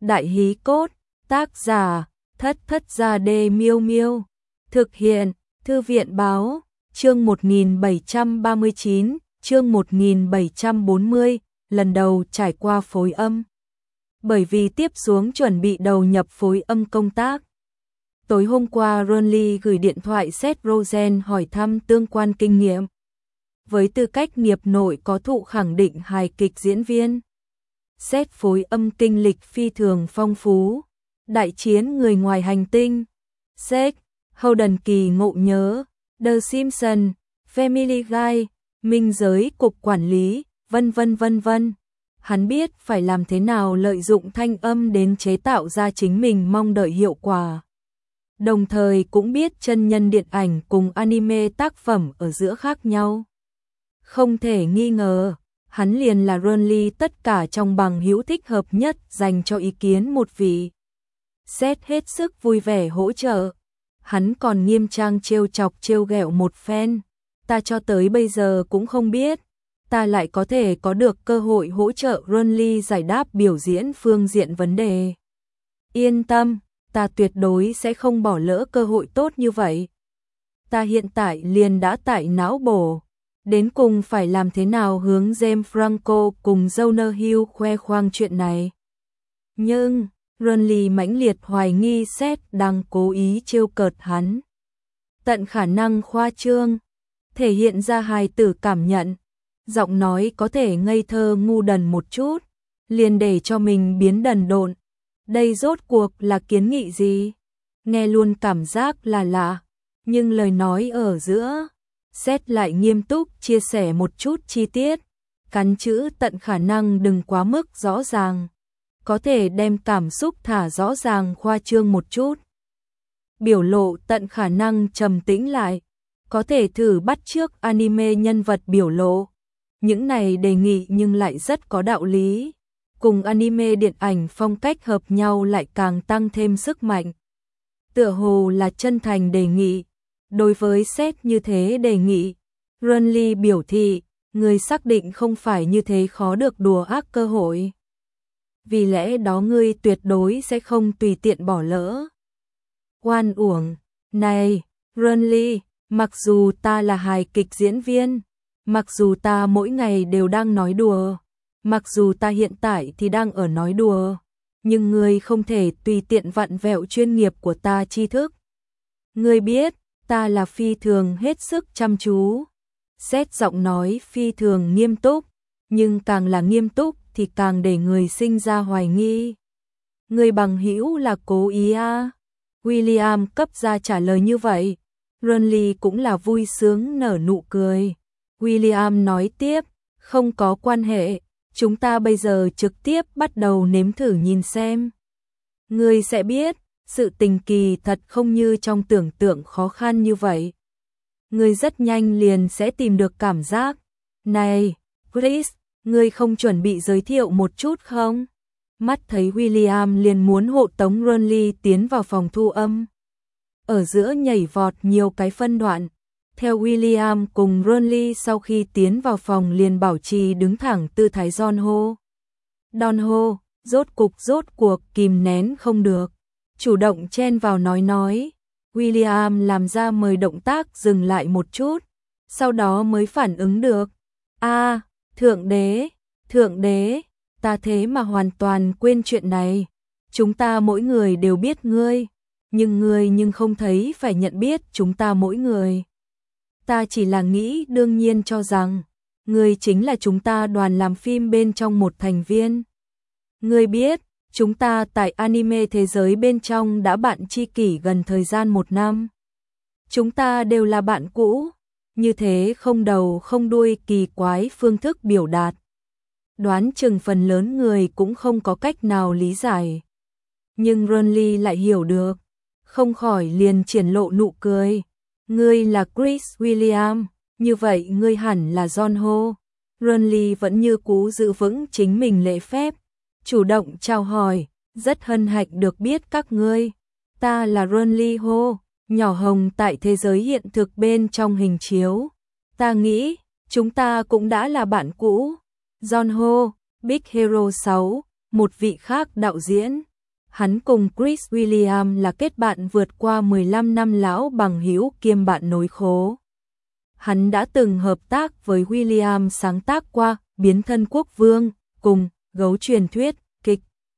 Đại hí cốt, tác giả, Thất Thất Gia Đê Miêu Miêu. Thực hiện, Thư viện báo, chương 1739, chương 1740, lần đầu trải qua phối âm. Bởi vì tiếp xuống chuẩn bị đầu nhập phối âm công tác. Tối hôm qua Ronly gửi điện thoại Seth Rogen hỏi thăm tương quan kinh nghiệm. Với tư cách nghiệp nội có thụ khẳng định hài kịch diễn viên. Seth phối âm kinh lịch phi thường phong phú. Đại chiến người ngoài hành tinh, Seth, Hậu đần kỳ ngộ nhớ, The Simpsons, Family Guy, Minh giới cục quản lý, vân vân vân vân. Hắn biết phải làm thế nào lợi dụng thanh âm đến chế tạo ra chính mình mong đợi hiệu quả. Đồng thời cũng biết chân nhân điện ảnh cùng anime tác phẩm ở giữa khác nhau. Không thể nghi ngờ, hắn liền là Ronly tất cả trong bằng hữu thích hợp nhất dành cho ý kiến một vị. Seth hết sức vui vẻ hỗ trợ. Hắn còn nghiêm trang trêu chọc trêu ghẹo một phen. Ta cho tới bây giờ cũng không biết, ta lại có thể có được cơ hội hỗ trợ Ronly giải đáp biểu diễn phương diện vấn đề. Yên tâm, ta tuyệt đối sẽ không bỏ lỡ cơ hội tốt như vậy. Ta hiện tại liền đã tại não bổ. Đến cùng phải làm thế nào hướng James Franco cùng Jonah Hill khoe khoang chuyện này. Nhưng Ronly mãnh liệt hoài nghi Seth đang cố ý trêu cợt hắn. Tận khả năng khoa trương, thể hiện ra hài tử cảm nhận, giọng nói có thể ngây thơ ngu đần một chút, liền để cho mình biến đần độn. Đây rốt cuộc là kiến nghị gì? Nghe luôn cảm giác là lạ, nhưng lời nói ở giữa, Seth lại nghiêm túc chia sẻ một chút chi tiết, cắn chữ tận khả năng đừng quá mức rõ ràng. Có thể đem cảm xúc thả rõ ràng khoa trương một chút. Biểu lộ tận khả năng trầm tĩnh lại. Có thể thử bắt chước anime nhân vật biểu lộ. Những này đề nghị nhưng lại rất có đạo lý. Cùng anime điện ảnh phong cách hợp nhau lại càng tăng thêm sức mạnh. Tựa hồ là chân thành đề nghị. Đối với Seth như thế đề nghị, Ronly biểu thị, người xác định không phải như thế khó được đùa ác cơ hội. Vì lẽ đó ngươi tuyệt đối sẽ không tùy tiện bỏ lỡ. Oan uổng, này, Ronly, mặc dù ta là hài kịch diễn viên, mặc dù ta mỗi ngày đều đang nói đùa, mặc dù ta hiện tại thì đang ở nói đùa, nhưng ngươi không thể tùy tiện vặn vẹo chuyên nghiệp của ta tri thức. Ngươi biết, ta là phi thường hết sức chăm chú. Seth giọng nói phi thường nghiêm túc, nhưng càng là nghiêm túc thì càng để người sinh ra hoài nghi. Người bằng hữu là cố ý à? William cấp ra trả lời như vậy. Ronly cũng là vui sướng nở nụ cười. William nói tiếp, không có quan hệ, chúng ta bây giờ trực tiếp bắt đầu nếm thử nhìn xem. Người sẽ biết, sự tình kỳ thật không như trong tưởng tượng khó khăn như vậy. Người rất nhanh liền sẽ tìm được cảm giác. Này, Chris, ngươi không chuẩn bị giới thiệu một chút không? Mắt thấy William liền muốn hộ tống Ronly tiến vào phòng thu âm. Ở giữa nhảy vọt nhiều cái phân đoạn. Theo William cùng Ronly sau khi tiến vào phòng liền bảo trì đứng thẳng tư thái Don Ho. Don Ho, rốt cuộc kìm nén không được. Chủ động chen vào nói. William làm ra mời động tác dừng lại một chút. Sau đó mới phản ứng được. Thượng đế, ta thế mà hoàn toàn quên chuyện này. Chúng ta mỗi người đều biết ngươi, nhưng ngươi không thấy phải nhận biết chúng ta mỗi người. Ta chỉ là nghĩ đương nhiên cho rằng, ngươi chính là chúng ta đoàn làm phim bên trong một thành viên. Ngươi biết, chúng ta tại anime thế giới bên trong đã bạn tri kỷ gần thời gian 1 năm. Chúng ta đều là bạn cũ. Như thế không đầu không đuôi kỳ quái phương thức biểu đạt. Đoán chừng phần lớn người cũng không có cách nào lý giải. Nhưng Ronly lại hiểu được. Không khỏi liền triển lộ nụ cười. Ngươi là Chris William, như vậy ngươi hẳn là Don Ho. Ronly vẫn như cũ giữ vững chính mình lễ phép. Chủ động chào hỏi, rất hân hạnh được biết các ngươi. Ta là Ronly Ho. Nhỏ hồng tại thế giới hiện thực bên trong hình chiếu. Ta nghĩ, chúng ta cũng đã là bạn cũ. Don Ho, Big Hero 6, một vị khác đạo diễn. Hắn cùng Chris William là kết bạn vượt qua 15 năm lão bằng hữu kiêm bạn nối khố. Hắn đã từng hợp tác với William sáng tác qua Biến thân quốc vương cùng Gấu truyền thuyết, kịch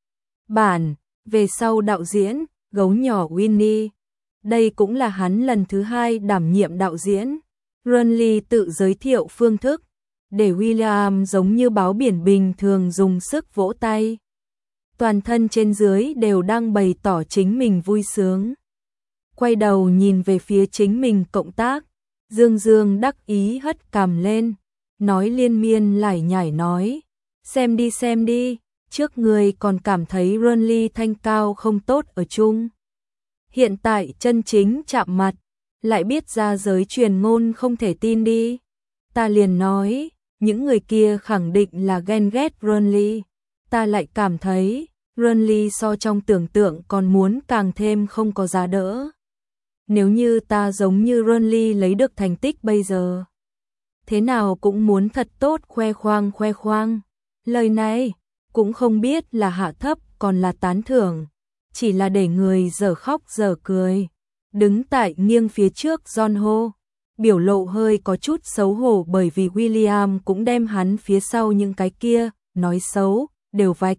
bản, về sau đạo diễn Gấu nhỏ Winnie. Đây cũng là hắn lần thứ 2 đảm nhiệm đạo diễn. Ronly tự giới thiệu phương thức, để William giống như báo biển bình thường dùng sức vỗ tay. Toàn thân trên dưới đều đang bày tỏ chính mình vui sướng. Quay đầu nhìn về phía chính mình cộng tác, Dương Dương đắc ý hất cằm lên, nói liên miên lải nhải nói, xem đi, trước người còn cảm thấy Ronly thanh cao không tốt ở chung. Hiện tại chân chính chạm mặt, lại biết ra giới truyền ngôn không thể tin đi. Ta liền nói, những người kia khẳng định là ghen ghét Ronly. Ta lại cảm thấy, Ronly so trong tưởng tượng còn muốn càng thêm không có giá đỡ. Nếu như ta giống như Ronly lấy được thành tích bây giờ, thế nào cũng muốn thật tốt khoe khoang. Lời này, cũng không biết là hạ thấp còn là tán thưởng, chỉ là để người dở khóc dở cười. Đứng tại nghiêng phía trước John Ho, biểu lộ hơi có chút xấu hổ bởi vì William cũng đem hắn phía sau những cái kia, nói xấu, đều vạch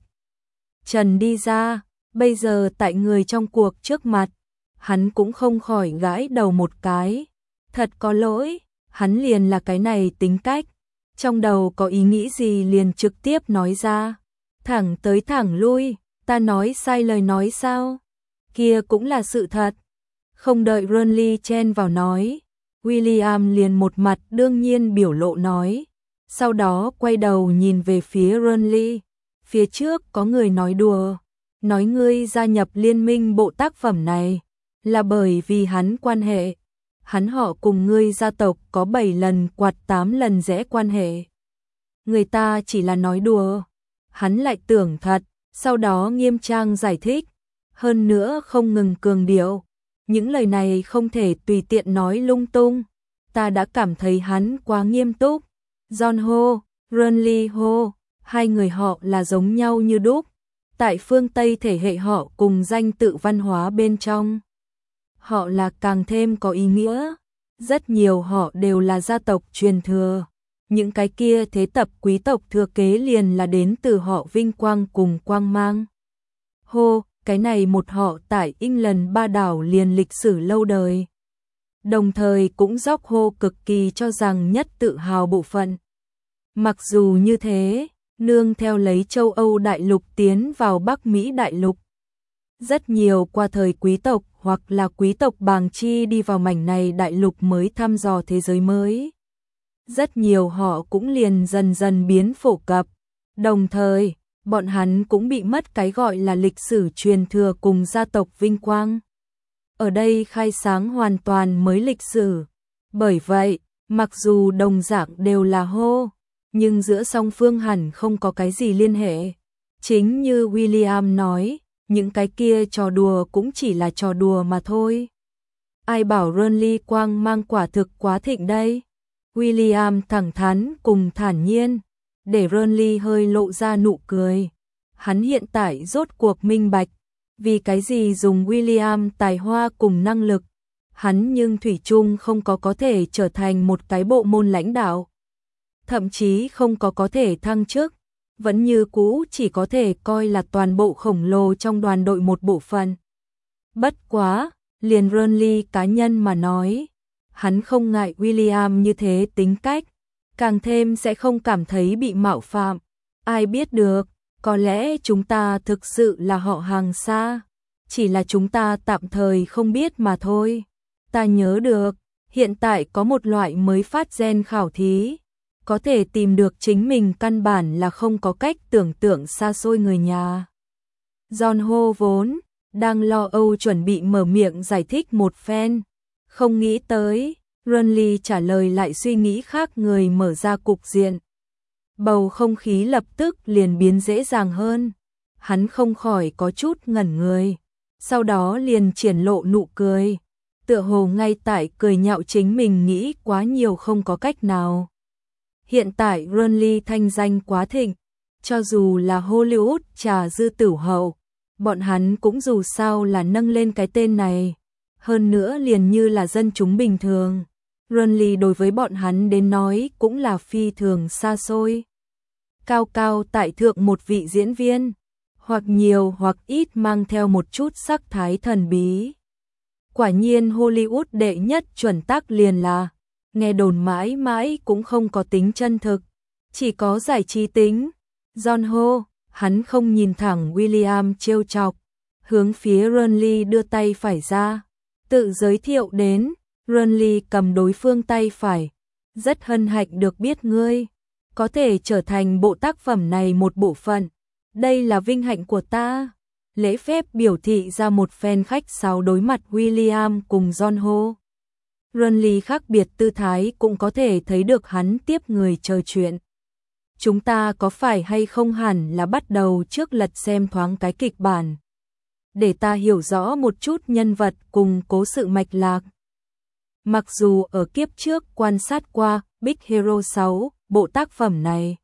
trần đi ra. Bây giờ tại người trong cuộc trước mặt, hắn cũng không khỏi gãi đầu một cái. Thật có lỗi, hắn liền là cái này tính cách. Trong đầu có ý nghĩ gì liền trực tiếp nói ra. Thẳng tới thẳng lui, ta nói sai lời nói sao? Kia cũng là sự thật. Không đợi Ronly chen vào nói, William liền một mặt đương nhiên biểu lộ nói. Sau đó quay đầu nhìn về phía Ronly. Phía trước có người nói đùa, nói ngươi gia nhập liên minh bộ tác phẩm này là bởi vì hắn quan hệ. Hắn họ cùng ngươi gia tộc có 7 lần quạt 8 lần rẽ quan hệ. Người ta chỉ là nói đùa, hắn lại tưởng thật, sau đó nghiêm trang giải thích. Hơn nữa không ngừng cường điệu, những lời này không thể tùy tiện nói lung tung. Ta đã cảm thấy hắn quá nghiêm túc. John Ho, Ronly Ho, hai người họ là giống nhau như đúc. Tại phương Tây thể hệ họ cùng danh tự văn hóa bên trong, họ là càng thêm có ý nghĩa. Rất nhiều họ đều là gia tộc truyền thừa. Những cái kia thế tập quý tộc thừa kế liền là đến từ họ vinh quang cùng quang mang. Hô, cái này một họ tại England ba đảo liền lịch sử lâu đời. Đồng thời cũng dốc hô cực kỳ cho rằng nhất tự hào bộ phận. Mặc dù như thế, nương theo lấy châu Âu đại lục tiến vào Bắc Mỹ đại lục. Rất nhiều qua thời quý tộc hoặc là quý tộc bàng chi đi vào mảnh này đại lục mới thăm dò thế giới mới. Rất nhiều họ cũng liền dần dần biến phổ cập. Đồng thời, bọn hắn cũng bị mất cái gọi là lịch sử truyền thừa cùng gia tộc vinh quang. Ở đây khai sáng hoàn toàn mới lịch sử. Bởi vậy, mặc dù đồng dạng đều là hô, nhưng giữa song phương hẳn không có cái gì liên hệ. Chính như William nói, những cái kia trò đùa cũng chỉ là trò đùa mà thôi. Ai bảo Ronly quang mang quả thực quá thịnh đây? William thẳng thắn cùng thản nhiên, để Ronly hơi lộ ra nụ cười. Hắn hiện tại rốt cuộc minh bạch, vì cái gì dùng William tài hoa cùng năng lực, hắn nhưng thủy chung không có thể trở thành một cái bộ môn lãnh đạo. Thậm chí không có thể thăng chức, vẫn như cũ chỉ có thể coi là toàn bộ khổng lồ trong đoàn đội một bộ phận. Bất quá, liền Ronly cá nhân mà nói, hắn không ngại William như thế tính cách, càng thêm sẽ không cảm thấy bị mạo phạm. Ai biết được, có lẽ chúng ta thực sự là họ hàng xa, chỉ là chúng ta tạm thời không biết mà thôi. Ta nhớ được, hiện tại có một loại mới phát gen khảo thí, có thể tìm được chính mình căn bản là không có cách tưởng tượng xa xôi người nhà. John Ho vốn đang lo âu chuẩn bị mở miệng giải thích một phen, không nghĩ tới, Ronly trả lời lại suy nghĩ khác người mở ra cục diện. Bầu không khí lập tức liền biến dễ dàng hơn, hắn không khỏi có chút ngẩn người, sau đó liền triển lộ nụ cười, tựa hồ ngay tại cười nhạo chính mình nghĩ quá nhiều không có cách nào. Hiện tại Ronly thanh danh quá thịnh, cho dù là Hollywood trà dư tử hậu, bọn hắn cũng dù sao là nâng lên cái tên này. Hơn nữa liền như là dân chúng bình thường. Renly đối với bọn hắn đến nói cũng là phi thường xa xôi. Cao cao tại thượng một vị diễn viên, hoặc nhiều hoặc ít mang theo một chút sắc thái thần bí. Quả nhiên Hollywood đệ nhất chuẩn tắc liền là, nghe đồn mãi mãi cũng không có tính chân thực, chỉ có giải trí tính. John Ho, hắn không nhìn thẳng William trêu chọc, hướng phía Renly đưa tay phải ra, tự giới thiệu đến. Renly cầm đối phương tay phải, rất hân hạnh được biết ngươi có thể trở thành bộ tác phẩm này một bộ phận, đây là vinh hạnh của ta. Lễ phép biểu thị ra một phen khách sáo đối mặt William cùng John Ho. Renly khác biệt tư thái cũng có thể thấy được hắn tiếp người chờ chuyện. Chúng ta có phải hay không hẳn là bắt đầu trước lật xem thoáng cái kịch bản, để ta hiểu rõ một chút nhân vật cùng cố sự mạch lạc. Mặc dù ở kiếp trước quan sát qua Big Hero 6, bộ tác phẩm này,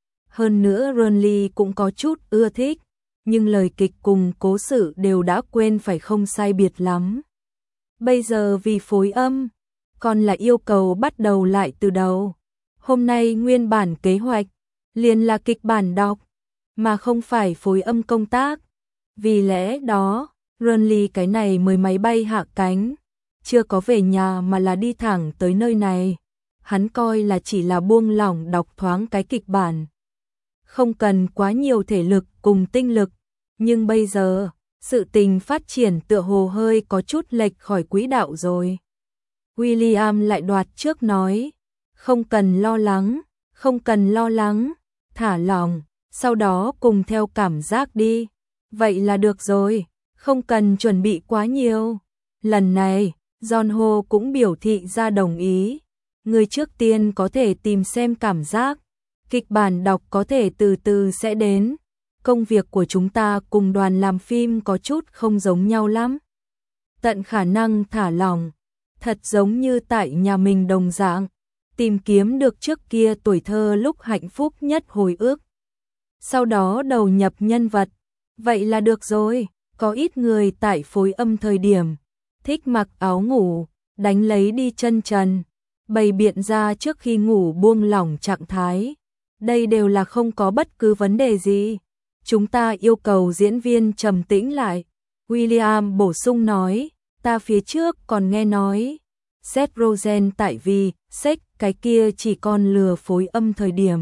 hơn nữa Renly cũng có chút ưa thích, nhưng lời kịch cùng cố sự đều đã quên phải không sai biệt lắm. Bây giờ vì phối âm, còn là yêu cầu bắt đầu lại từ đầu. Hôm nay nguyên bản kế hoạch liền là kịch bản đọc, mà không phải phối âm công tác. Vì lẽ đó, Renly cái này mới máy bay hạ cánh, chưa có về nhà mà là đi thẳng tới nơi này. Hắn coi là chỉ là buông lỏng đọc thoáng cái kịch bản, không cần quá nhiều thể lực cùng tinh lực. Nhưng bây giờ, sự tình phát triển tựa hồ hơi có chút lệch khỏi quỹ đạo rồi. William lại đoạt trước nói, không cần lo lắng, không cần lo lắng, thả lỏng, sau đó cùng theo cảm giác đi. Vậy là được rồi, không cần chuẩn bị quá nhiều. Lần này, John Ho cũng biểu thị ra đồng ý. Người trước tiên có thể tìm xem cảm giác, kịch bản đọc có thể từ từ sẽ đến. Công việc của chúng ta cùng đoàn làm phim có chút không giống nhau lắm. Tận khả năng thả lỏng, thật giống như tại nhà mình đồng dạng, tìm kiếm được trước kia tuổi thơ lúc hạnh phúc nhất hồi ức. Sau đó đầu nhập nhân vật, vậy là được rồi. Có ít người tại phối âm thời điểm, thích mặc áo ngủ, đánh lấy đi chân trần, bày biện ra trước khi ngủ buông lỏng trạng thái. Đây đều là không có bất cứ vấn đề gì. Chúng ta yêu cầu diễn viên trầm tĩnh lại. William bổ sung nói, ta phía trước còn nghe nói, Seth Rogen tại vì Sex cái kia chỉ còn lừa phối âm thời điểm.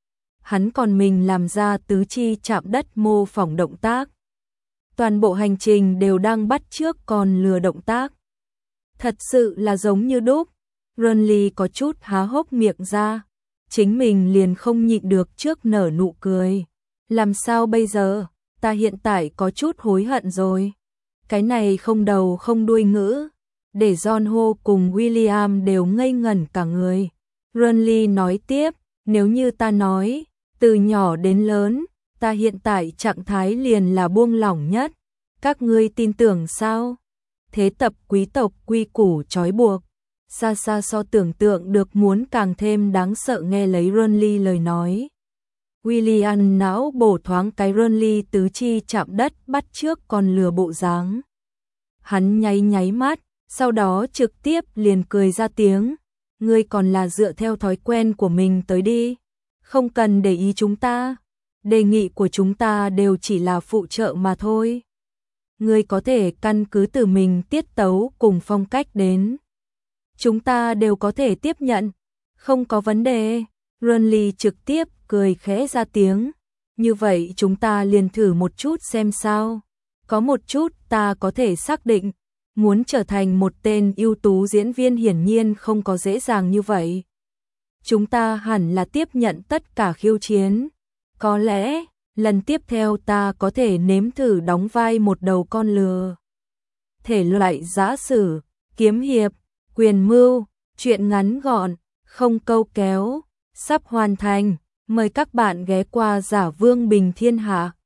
Hắn còn mình làm ra tứ chi chạm đất mô phỏng động tác. Toàn bộ hành trình đều đang bắt chước còn lừa động tác. Thật sự là giống như đúc. Renly có chút há hốc miệng ra, chính mình liền không nhịn được trước nở nụ cười. Làm sao bây giờ, ta hiện tại có chút hối hận rồi. Cái này không đầu không đuôi ngữ, để John Ho cùng William đều ngây ngẩn cả người. Renly nói tiếp, nếu như ta nói, từ nhỏ đến lớn, ta hiện tại trạng thái liền là buông lỏng nhất, các ngươi tin tưởng sao? Thế tập quý tộc quy củ trói buộc, xa xa so tưởng tượng được muốn càng thêm đáng sợ. Nghe lấy Renly lời nói, William não bổ thoáng cái Renly tứ chi chạm đất bắt trước con lừa bộ dáng. Hắn nháy nháy mắt, sau đó trực tiếp liền cười ra tiếng, ngươi còn là dựa theo thói quen của mình tới đi, không cần để ý chúng ta, đề nghị của chúng ta đều chỉ là phụ trợ mà thôi. Ngươi có thể căn cứ từ mình tiết tấu cùng phong cách đến. Chúng ta đều có thể tiếp nhận, không có vấn đề. Renly trực tiếp cười khẽ ra tiếng, như vậy chúng ta liền thử một chút xem sao. Có một chút ta có thể xác định, muốn trở thành một tên ưu tú diễn viên hiển nhiên không có dễ dàng như vậy. Chúng ta hẳn là tiếp nhận tất cả khiêu chiến. Có lẽ, lần tiếp theo ta có thể nếm thử đóng vai một đầu con lừa. Thể loại giã sử, kiếm hiệp, quyền mưu, truyện ngắn gọn, không câu kéo, sắp hoàn thành. Mời các bạn ghé qua Giả Vương Bình Thiên Hạ.